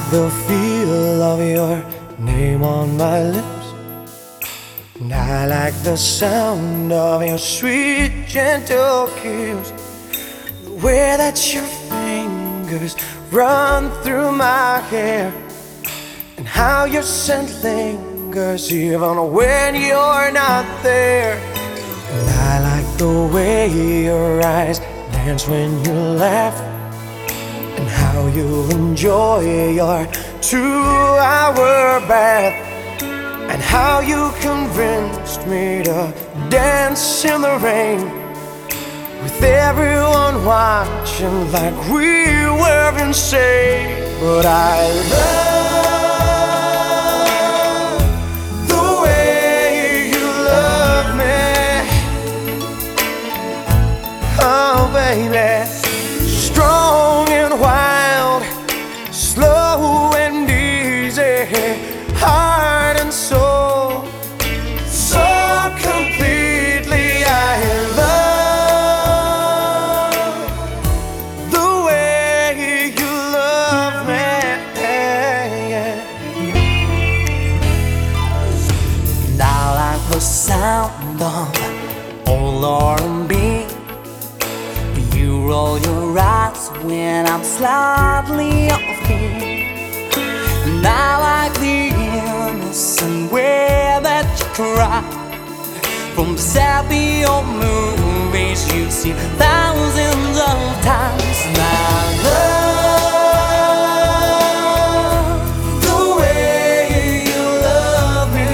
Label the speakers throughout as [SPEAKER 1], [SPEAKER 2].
[SPEAKER 1] the feel of your name on my lips, and I like the sound of your sweet, gentle kiss. The way that your fingers run through my hair, and how your scent lingers even when you're not there. And I like the way your eyes dance when you laugh, and how you enjoy your 2-hour bath, and how you convinced me to dance in the rain, with everyone watching like we were insane. But I love the way you love me, oh baby. Strong and wild, slow and easy, heart and soul, so completely. I love the way you love me.
[SPEAKER 2] And I like the sound of old R&B. You roll your eyes when I'm slightly off key, and I like the innocent way that you cry. From the sappy old movies you've seen thousands of times. And I love the way you love me,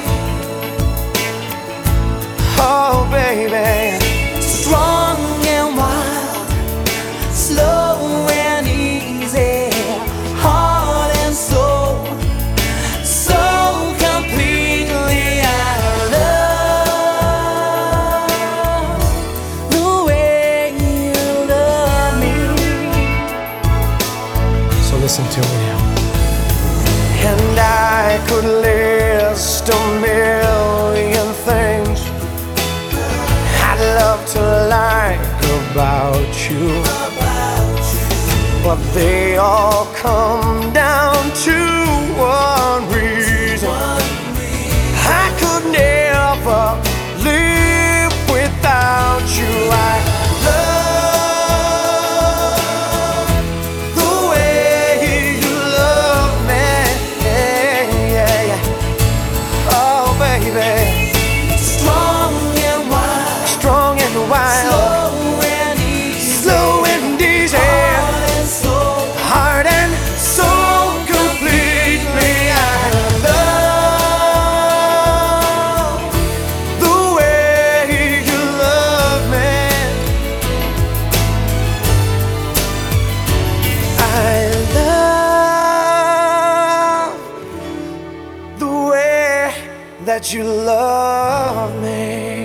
[SPEAKER 1] Oh baby.
[SPEAKER 2] strong and wild, slow and easy, heart and soul, so completely. I love the way you love me.
[SPEAKER 1] So listen to me now. And I could list a million things I'd love to like about you, but they all come down to one reason: I could never live without you. I love the way you love me, oh baby.
[SPEAKER 2] Strong and wild,
[SPEAKER 1] Strong and wild,
[SPEAKER 2] slow and easy,
[SPEAKER 1] slow and easy,
[SPEAKER 2] heart and soul,
[SPEAKER 1] heart and soul completely. I love the way you love me. I love the way that you love me.